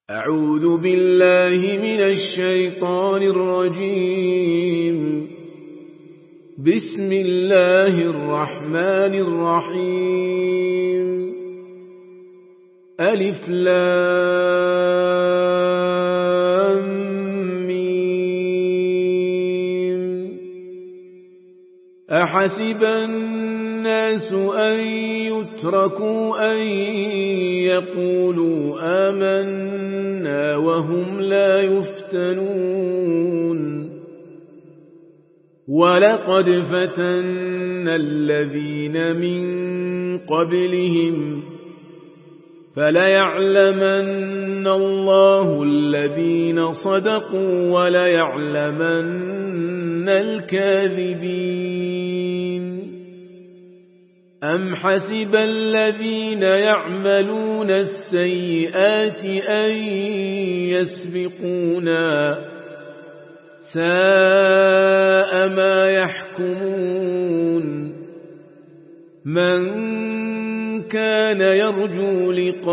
أعوذ بالله من الشيطان الرجيم. بسم الله الرحمن الرحيم. ألف لام ميم. أحسب الناس أن يتركوا أن يقولوا آمنا وهم لا يفتنون. ولقد فتنا الذين من قبلهم فليعلمن الله الذين صدقوا وليعلمن الكاذبين. أم حسب الذين يعملون السيئات أن يسبقونا ساء ما يحكمون. من كان يرجو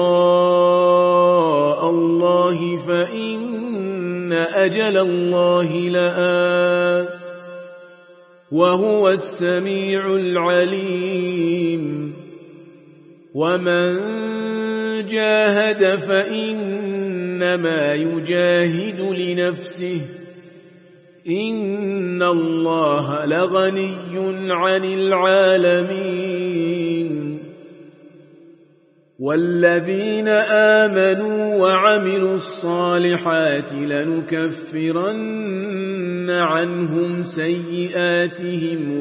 لقاء الله فإن أجل الله لآت وهو السميع العليم. ومن جاهد فإنما يجاهد لنفسه إن الله لغني عن العالمين. والذين آمنوا وعملوا الصالحات لنكفرن عنهم سيئاتهم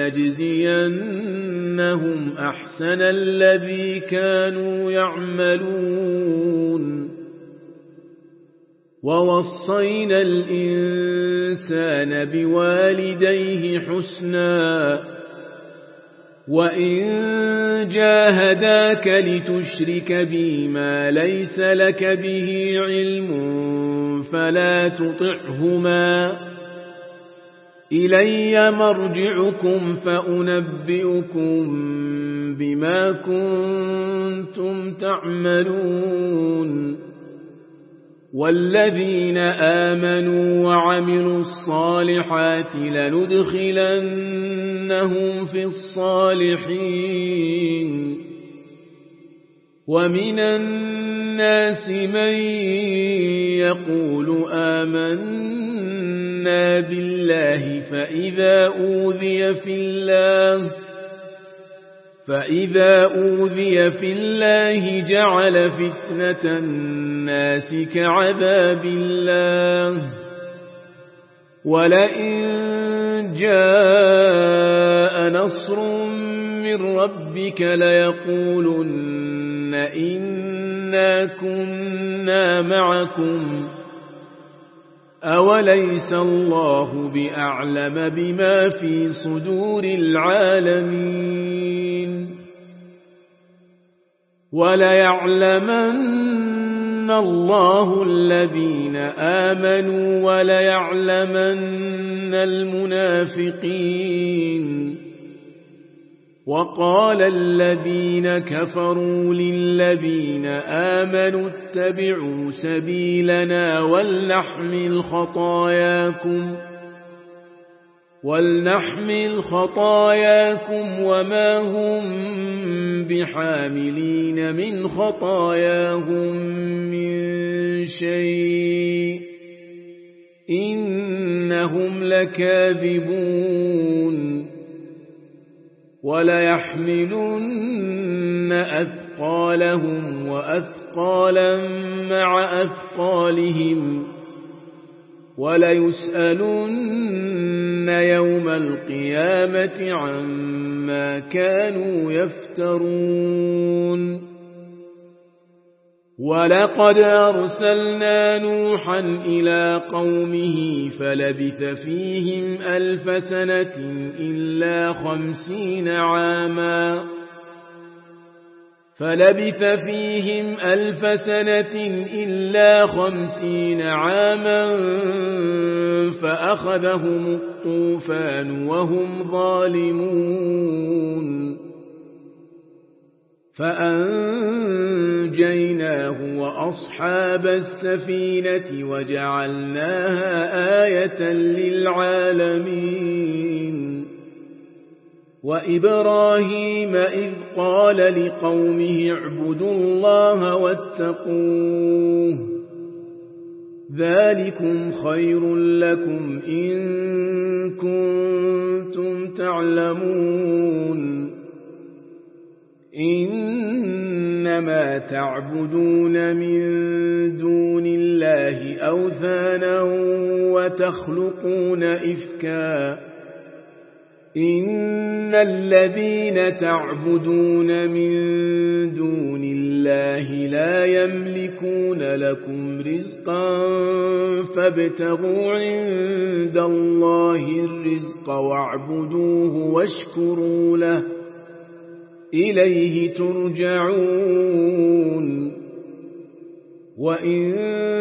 ولنجزينهم أحسن الذي كانوا يعملون. ووصينا الإنسان بوالديه حسنا وإن جاهداك لتشرك بي ما ليس لك به علم فلا تطعهما إلي مرجعكم فأنبئكم بما كنتم تعملون. والذين آمنوا وعملوا الصالحات لندخلنهم في الصالحين. ومن الناس من يقول آمنا بالله فإذا أوذي في الله جعل فتنة الناس كعذاب الله. ولئن جاء نصر من ربك ليقولن إنا كنا معكم أوليس الله بأعلم بما في صدور العالمين. وليعلمن الله الذين آمنوا وليعلمن المنافقين. وقال الذين كفروا للذين آمنوا اتبعوا سبيلنا ولنحمل خطاياكم وما هم بحاملين من خطاياهم من شيء إنهم لكاذبون. وليحملن أثقالهم وأثقالا مع أثقالهم وليسألن يوم القيامة عما كانوا يفترون. ولقد أرسلنا نوحا إلى قومه فلبث فيهم 1000 سنة إلا 50 عاما فأخذهم الطوفان وهم ظالمون. فأنجيناه وأصحاب السفينة وجعلناها آية للعالمين وإبراهيم إذ قال لقومه اعبدوا الله واتقوه ذلكم خير لكم إن كنتم تعلمون إنما تعبدون من دون الله أوثانا وتخلقون إفكا إن الذين تعبدون من دون الله لا يملكون لكم رزقا فابتغوا عند الله الرزق واعبدوه واشكروا له إليه ترجعون وإن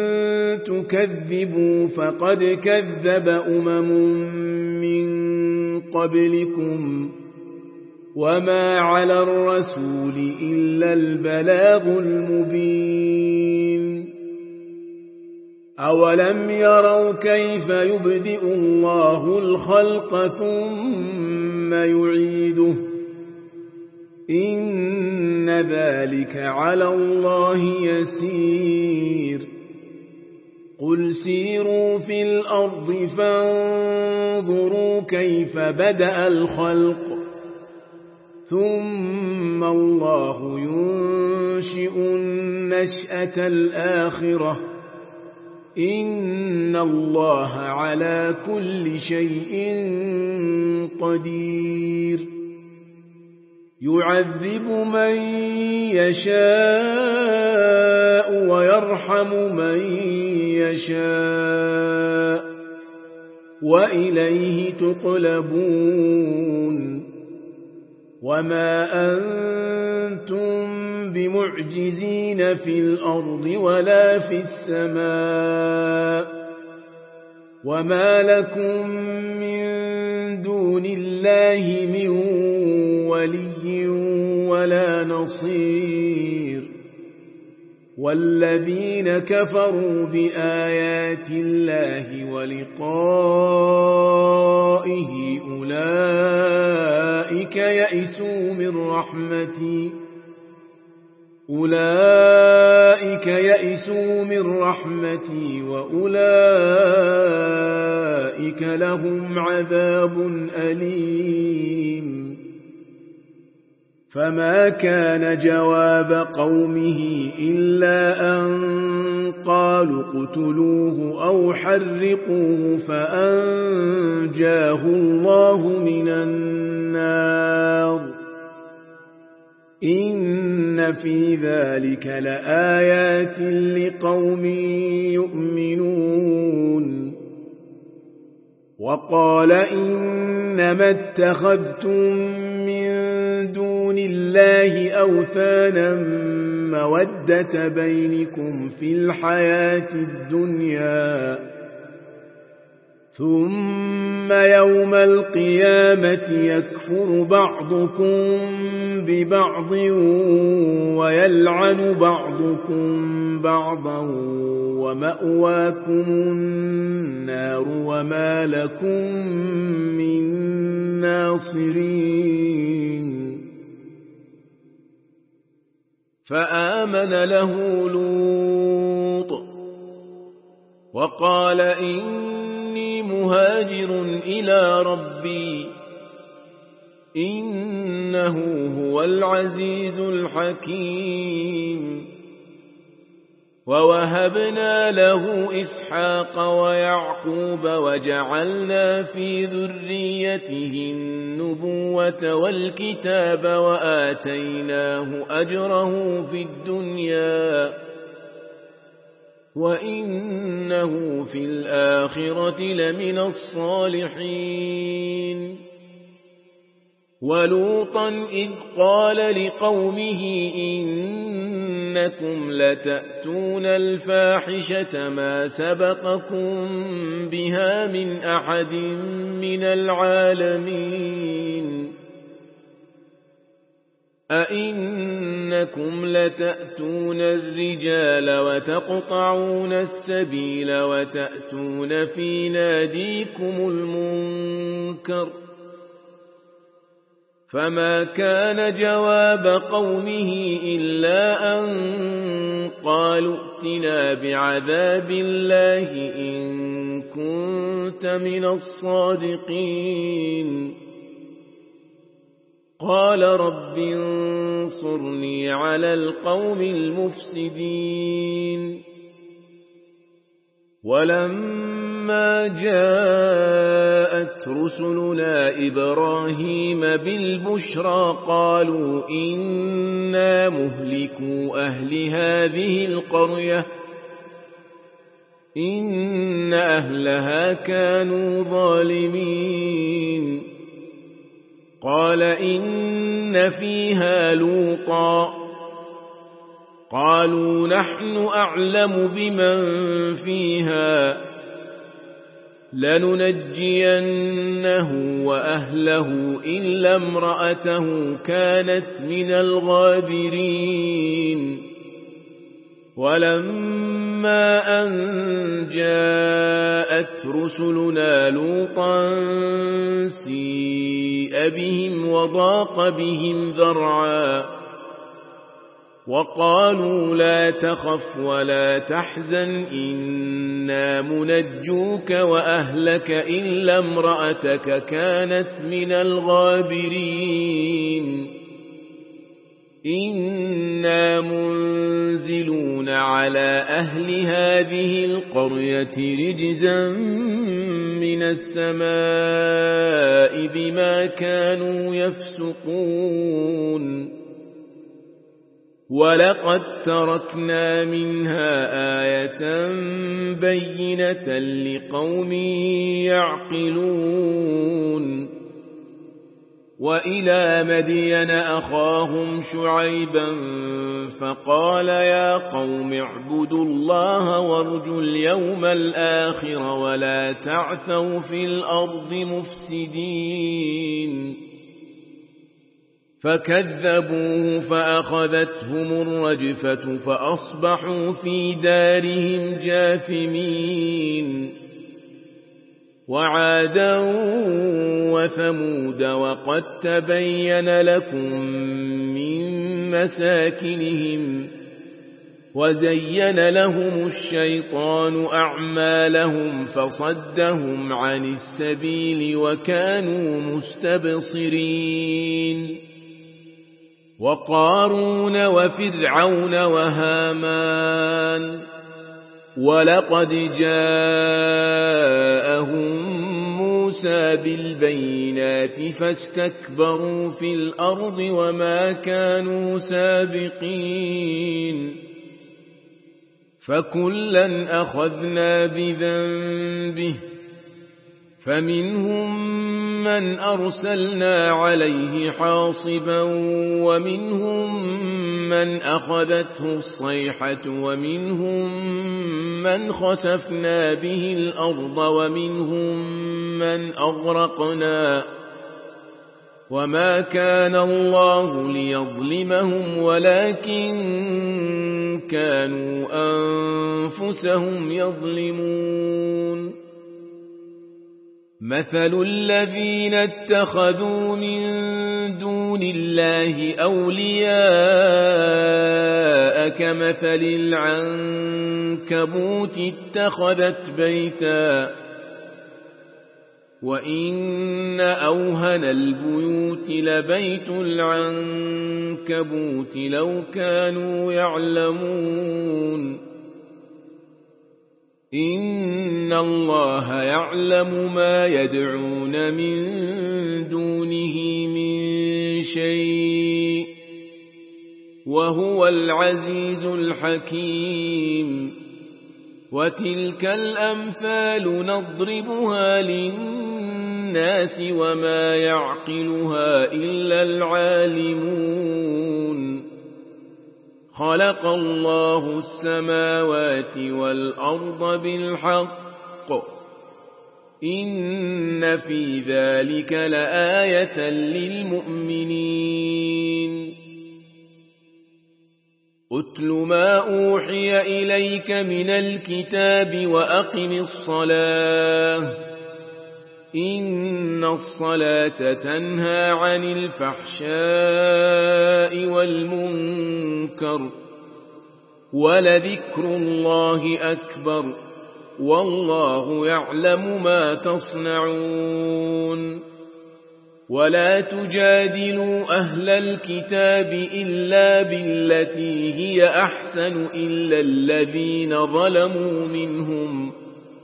تكذبوا فقد كذب من قبلكم وما على الرسول إلا البلاغ المبين أولم يروا كيف يبدئ الله الخلق ثم يعيده إن ذلك على الله يسير قل سيروا في الأرض فانظروا كيف بدأ الخلق ثم الله ينشئ النشأة الآخرة إن الله على كل شيء قدير يعذب من يشاء ويرحم من يشاء وإليه تقلبون وما أنتم بمعجزين في الأرض ولا في السماء وما لكم من دون الله من ولي ولا نصير والذين كفروا بآيات الله ولقائه أولئك يئسوا من رحمتي وأولئك لهم عذاب أليم فما كان جواب قومه إلا أن قالوا اقتلوه أو حرقوه فأنجاه الله من النار إن في ذلك لآيات لقوم يؤمنون وقال إنما اتخذتم من دون الله أوثانا مودة بينكم في الحياة الدنيا ثم يوم القيامة يكفر بعضكم ببعض ويلعن بعضكم بعضا ومأواكم النار وما لكم من ناصرين فآمن له لوط وقال إني مهاجر إلى ربي إنه هو العزيز الحكيم ووهبنا له إسحاق ويعقوب وجعلنا في ذريته النبوة والكتاب وآتيناه أجره في الدنيا وإنه في الآخرة لمن الصالحين ولوطا إذ قال لقومه إنكم لتأتون الفاحشة ما سبقكم بها من أحد من العالمين أئنكم لتأتون الرجال وتقطعون السبيل وتأتون في ناديكم المنكر فما كان جواب قومه إلا أن قالوا ائتنا بعذاب الله إن كنت من الصادقين قال رب انصرني على القوم المفسدين ولما جاءت رسلنا إبراهيم بالبشرى قالوا إنا مهلكو أهل هذه القرية إن أهلها كانوا ظالمين قال إن فيها لوطا قالوا نحن أعلم بمن فيها لننجينه وأهله إلا امرأته كانت من الغابرين ولما أن جاءت رسلنا لوطا سيء بهم وضاق بهم ذرعا وقالوا لا تخف ولا تحزن إنا منجوك وأهلك إلا امرأتك كانت من الغابرين إنا منزلون على أهل هذه القرية رجزا من السماء بما كانوا يفسقون ولقد تركنا منها آية بينة لقوم يعقلون وإلى مدين أخاهم شعيبا فقال يا قوم اعبدوا الله وارجوا اليوم الآخر ولا تعثوا في الأرض مفسدين فكذبوه فأخذتهم الرجفة فأصبحوا في دارهم جاثمين وعادا وثمود وقد تبين لكم من مساكنهم وزين لهم الشيطان أعمالهم فصدهم عن السبيل وكانوا مستبصرين وقارون وفرعون وهامان ولقد جاءهم موسى بالبينات فاستكبروا في الأرض وما كانوا سابقين فكلا أخذنا بذنبه فمنهم من أرسلنا عليه حاصبا ومنهم من أخذته الصيحة ومنهم من خسفنا به الأرض ومنهم من أغرقنا وما كان الله ليظلمهم ولكن كانوا أنفسهم يظلمون مثل الذين اتخذوا من دون الله أولياء كمثل العنكبوت اتخذت بيتا وإن أوهن البيوت لبيت العنكبوت لو كانوا يعلمون إن الله يعلم ما يدعون من دونه من شيء وهو العزيز الحكيم وتلك الأمثال نضربها للناس وما يعقلها إلا العالمون خلق الله السماوات والأرض بالحق إن في ذلك لآية للمؤمنين أتل ما أوحي إليك من الكتاب وأقم الصلاة إن الصلاة تنهى عن الفحشاء والمنكر ولذكر الله أكبر والله يعلم ما تصنعون ولا تجادلوا أهل الكتاب إلا بالتي هي أحسن إلا الذين ظلموا منهم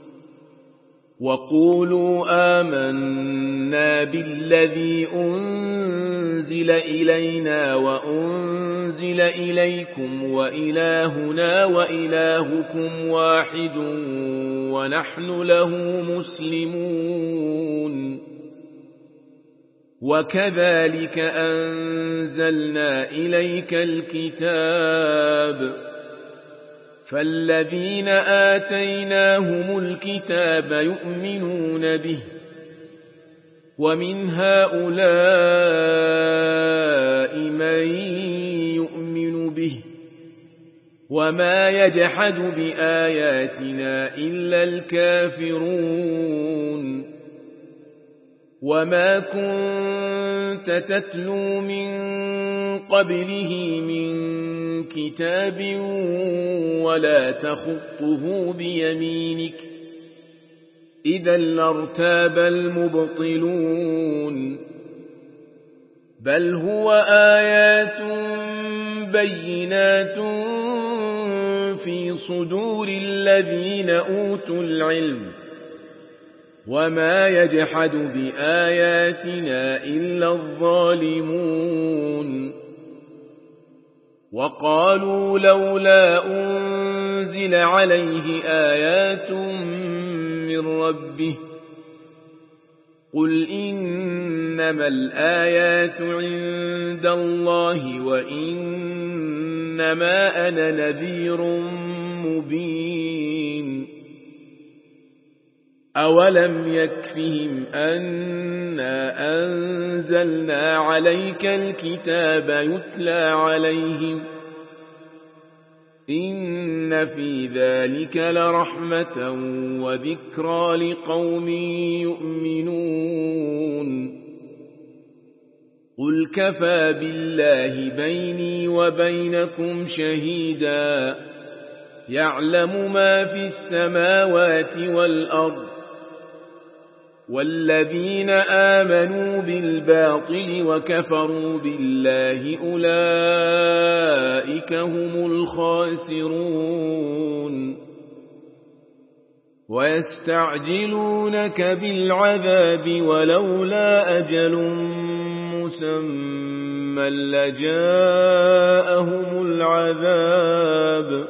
وقولوا آمنا بالذي أنزل إلينا وأنزل إليكم وإلهنا وإلهكم واحد ونحن له مسلمون وكذلك أنزلنا إليك الكتاب فالذين آتيناهم الكتاب يؤمنون به ومن هؤلاء من يؤمن به وما يجحد بآياتنا إلا الكافرون وما كنت تتلو من قبله من كتاب ولا تخطه بيمينك إذا لارتاب المبطلون بل هو آيات بينات في صدور الذين أوتوا العلم وما يجحد بآياتنا إلا الظالمون وقالوا لولا أنزل عليه آيات من ربه قل إنما الآيات عند الله وإنما أنا نذير مبين أولم يكفهم أنا أنزلنا عليك الكتاب يتلى عليهم إن في ذلك لرحمة وذكرى لقوم يؤمنون قل كفى بالله بيني وبينكم شهيدا يعلم ما في السماوات والأرض والذين آمنوا بالباطل وكفروا بالله أولئك هم الخاسرون ويستعجلونك بالعذاب ولولا أجل مسمى لجاءهم العذاب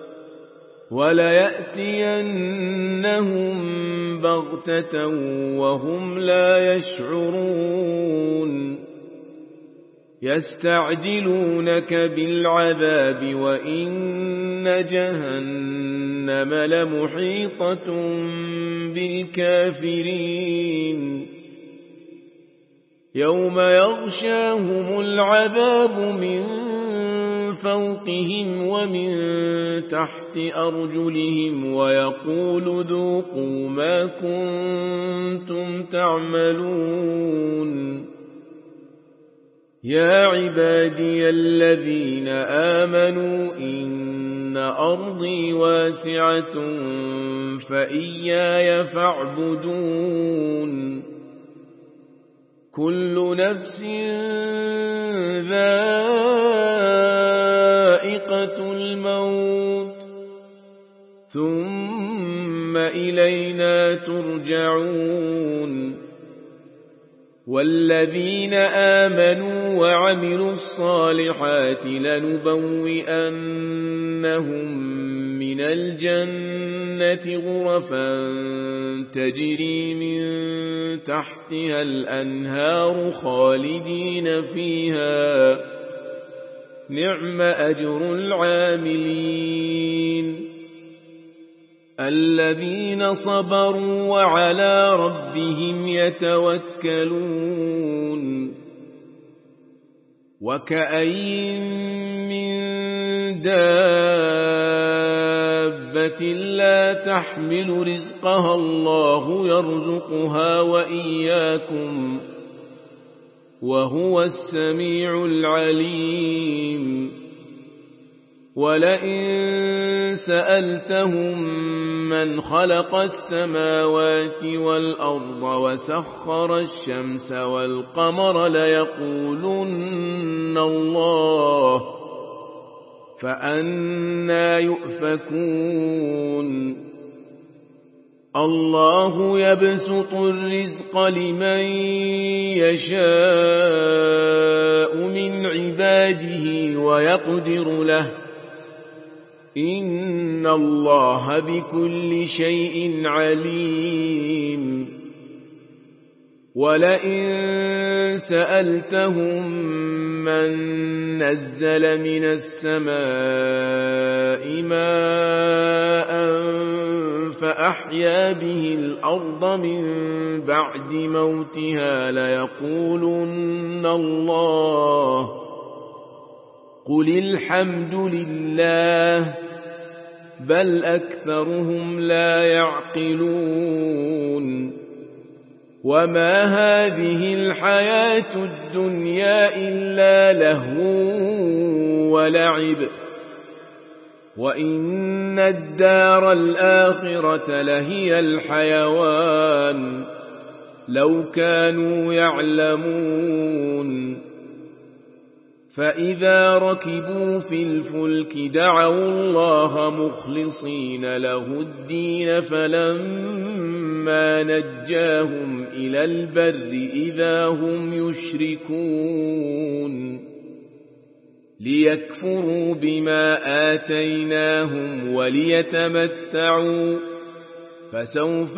وليأتينهم بغتة وهم لا يشعرون يستعجلونك بالعذاب وإن جهنم لمحيطة بالكافرين يوم يغشاهم العذاب من فوقهم ومن تحت أرجلهم ويقول ذوقوا ما كنتم تعملون يا عبادي الذين آمنوا إن أرضي واسعة فإياي فاعبدون كل نفس ذائقة الموت ثم إلينا ترجعون والذين آمنوا وعملوا الصالحات لنبوئنهم من الجنة غرفا تجري من تحتها الأنهار خالدين فيها نعم أجر العاملين الذين صبروا وعلى ربهم يتوكلون وكأين من دابة لا تحمل رزقها الله يرزقها وإياكم وهو السميع العليم ولئن سألتهم من خلق السماوات والأرض وسخر الشمس والقمر ليقولن الله فأنى يؤفكون الله يبسط الرزق لمن يشاء من عباده ويقدر له إن الله بكل شيء عليم ولئن سألتهم من نزل من السماء ماء فأحيا به الأرض من بعد موتها ليقولن الله قل الحمد لله بل أكثرهم لا يعقلون وما هذه الحياة الدنيا إلا لهو ولعب وإن الدار الآخرة لهي الحيوان لو كانوا يعلمون فإذا ركبوا في الفلك دعوا الله مخلصين له الدين فلما نجاهم إلى البر إذا هم يشركون ليكفروا بما آتيناهم وليتمتعوا فسوف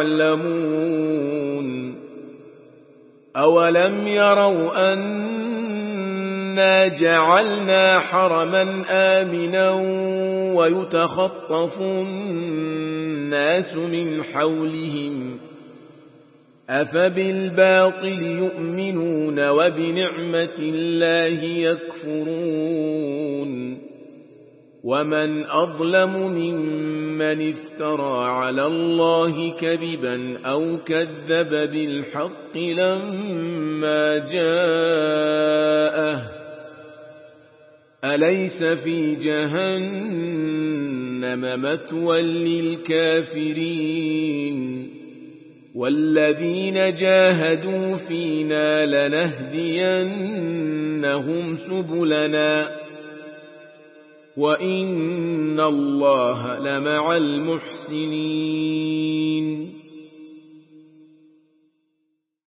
يعلمون أولم يروا أنا جعلنا حرما آمنا ويتخطف الناس من حولهم أفبالباطل يؤمنون وبنعمة الله يكفرون ومن أظلم ممن افترى على الله كذبا أو كذب بالحق لما جاءه أليس في جهنم مثوى للكافرين والذين جاهدوا فينا لنهدينهم سبلنا وإن الله لمع المحسنين